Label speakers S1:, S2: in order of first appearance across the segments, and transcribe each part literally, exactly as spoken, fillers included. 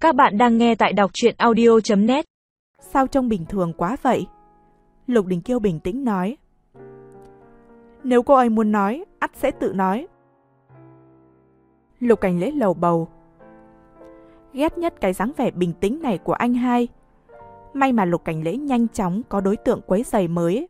S1: Các bạn đang nghe tại đọc truyện audio chấm net.
S2: Sao trông bình thường quá vậy? Lục Đình Kiêu bình tĩnh nói. Nếu cô ấy muốn nói, ắt sẽ tự nói. Lục Cảnh Lễ lầu bầu. Ghét nhất cái dáng vẻ bình tĩnh này của anh hai. May mà Lục Cảnh Lễ nhanh chóng có đối tượng quấy rầy mới.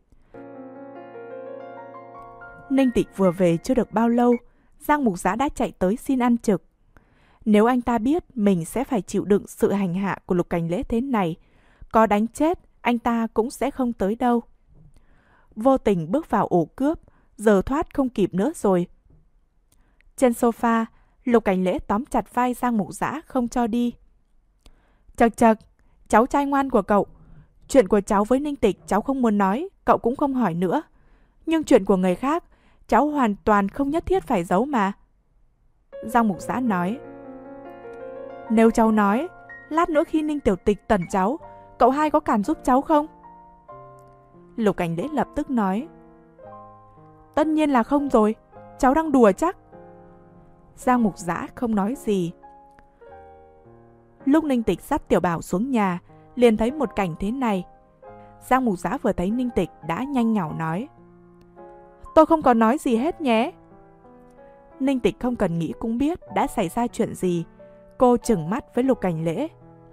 S2: Ninh Tịch vừa về chưa được bao lâu, Giang Mục Giã đã chạy tới xin ăn trực. Nếu anh ta biết mình sẽ phải chịu đựng sự hành hạ của Lục Cảnh Lễ thế này, có đánh chết, anh ta cũng sẽ không tới đâu. Vô tình bước vào ổ cướp, giờ thoát không kịp nữa rồi. Trên sofa, Lục Cảnh Lễ tóm chặt vai Giang Mục Giã không cho đi. Chật chật, cháu trai ngoan của cậu. Chuyện của cháu với Ninh Tịch cháu không muốn nói, cậu cũng không hỏi nữa. Nhưng chuyện của người khác, cháu hoàn toàn không nhất thiết phải giấu mà. Giang Mục Giã nói. Nếu cháu nói, lát nữa khi Ninh Tiểu Tịch tẩn cháu, cậu hai có cản giúp cháu không? Lục Cảnh Lễ lập tức nói. Tất nhiên là không rồi, cháu đang đùa chắc. Giang Mục Giã không nói gì. Lúc Ninh Tịch dắt Tiểu Bảo xuống nhà, liền thấy một cảnh thế này. Giang Mục Giã vừa thấy Ninh Tịch đã nhanh nhảu nói. Tôi không có nói gì hết nhé. Ninh Tịch không cần nghĩ cũng biết đã xảy ra chuyện gì. Cô trừng mắt với Lục Cảnh Lễ.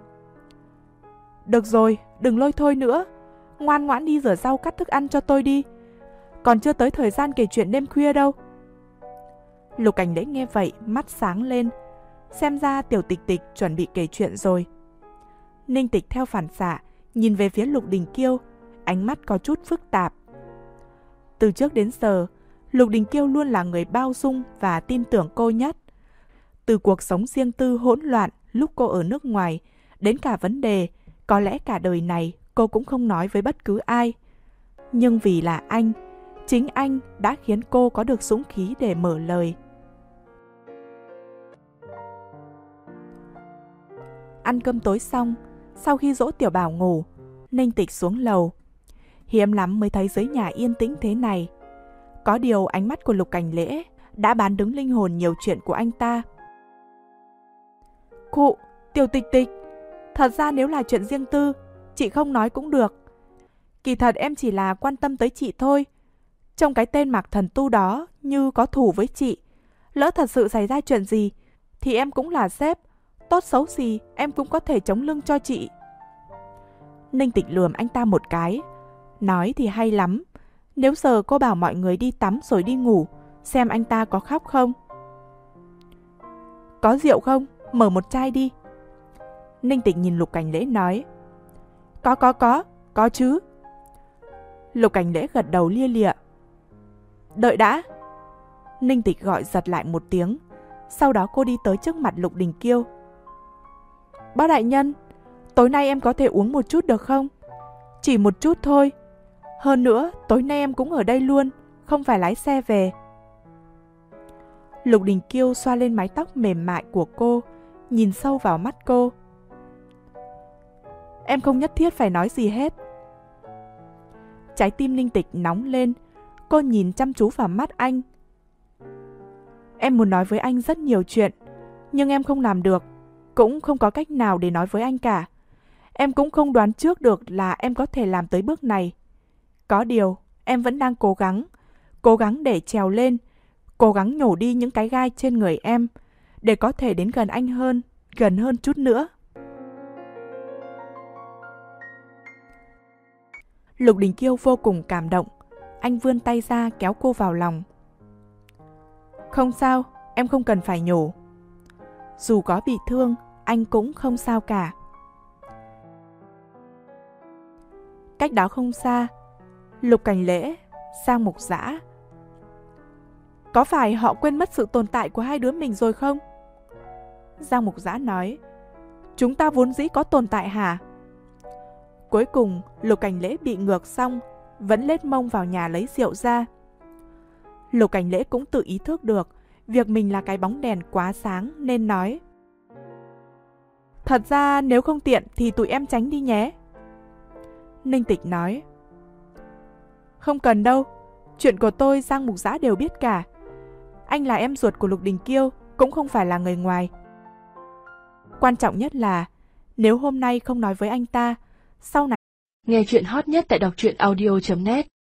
S2: Được rồi, đừng lôi thôi nữa. Ngoan ngoãn đi rửa rau cắt thức ăn cho tôi đi. Còn chưa tới thời gian kể chuyện đêm khuya đâu. Lục Cảnh Lễ nghe vậy, mắt sáng lên. Xem ra Tiểu Tịch Tịch chuẩn bị kể chuyện rồi. Ninh Tịch theo phản xạ, nhìn về phía Lục Đình Kiêu, ánh mắt có chút phức tạp. Từ trước đến giờ, Lục Đình Kiêu luôn là người bao dung và tin tưởng cô nhất. Từ cuộc sống riêng tư hỗn loạn lúc cô ở nước ngoài, đến cả vấn đề, có lẽ cả đời này cô cũng không nói với bất cứ ai. Nhưng vì là anh, chính anh đã khiến cô có được dũng khí để mở lời. Ăn cơm tối xong, sau khi dỗ Tiểu Bảo ngủ, Ninh Tịch xuống lầu. Hiếm lắm mới thấy dưới nhà yên tĩnh thế này. Có điều ánh mắt của Lục Cảnh Lễ đã bán đứng linh hồn nhiều chuyện của anh ta. Cụ, Tiểu Tịch Tịch, thật ra nếu là chuyện riêng tư, chị không nói cũng được. Kỳ thật em chỉ là quan tâm tới chị thôi. Trong cái tên Mạc Thần Tu đó như có thù với chị. Lỡ thật sự xảy ra chuyện gì, thì em cũng là sếp. Tốt xấu gì, em cũng có thể chống lưng cho chị. Ninh Tịch lườm anh ta một cái. Nói thì hay lắm. Nếu giờ cô bảo mọi người đi tắm rồi đi ngủ, xem anh ta có khóc không? Có rượu không? Mở một chai đi. Ninh Tịch nhìn Lục Cảnh Lễ nói. Có có có, có chứ. Lục Cảnh Lễ gật đầu lia lịa. Đợi đã. Ninh Tịch gọi giật lại một tiếng. Sau đó cô đi tới trước mặt Lục Đình Kiêu. Bác đại nhân, tối nay em có thể uống một chút được không? Chỉ một chút thôi. Hơn nữa, tối nay em cũng ở đây luôn, không phải lái xe về. Lục Đình Kiêu xoa lên mái tóc mềm mại của cô, nhìn sâu vào mắt cô. Em không nhất thiết phải nói gì hết. Trái tim Ninh Tịch nóng lên, cô nhìn chăm chú vào mắt anh. Em muốn nói với anh rất nhiều chuyện, nhưng em không làm được, cũng không có cách nào để nói với anh cả. Em cũng không đoán trước được là em có thể làm tới bước này. Có điều, em vẫn đang cố gắng, cố gắng để trèo lên, cố gắng nhổ đi những cái gai trên người em, để có thể đến gần anh hơn, gần hơn chút nữa. Lục Đình Kiêu vô cùng cảm động, anh vươn tay ra kéo cô vào lòng. Không sao, em không cần phải nhổ. Dù có bị thương, anh cũng không sao cả. Cách đó không xa, Lục Cảnh Lễ, Giang Mục Giã. Có phải họ quên mất sự tồn tại của hai đứa mình rồi không? Giang Mục Giã nói. Chúng ta vốn dĩ có tồn tại hả? Cuối cùng, Lục Cảnh Lễ bị ngược xong, vẫn lết mông vào nhà lấy rượu ra. Lục Cảnh Lễ cũng tự ý thức được việc mình là cái bóng đèn quá sáng nên nói. Thật ra nếu không tiện thì tụi em tránh đi nhé. Ninh Tịch nói. Không cần đâu, chuyện của tôi Giang Mục Giã đều biết cả. Anh là em ruột của Lục Đình Kiêu, cũng không phải là người ngoài. Quan trọng nhất là Nếu hôm nay không nói với anh ta, sau này...
S3: Nghe chuyện hot nhất tại đọc truyện audio chấm net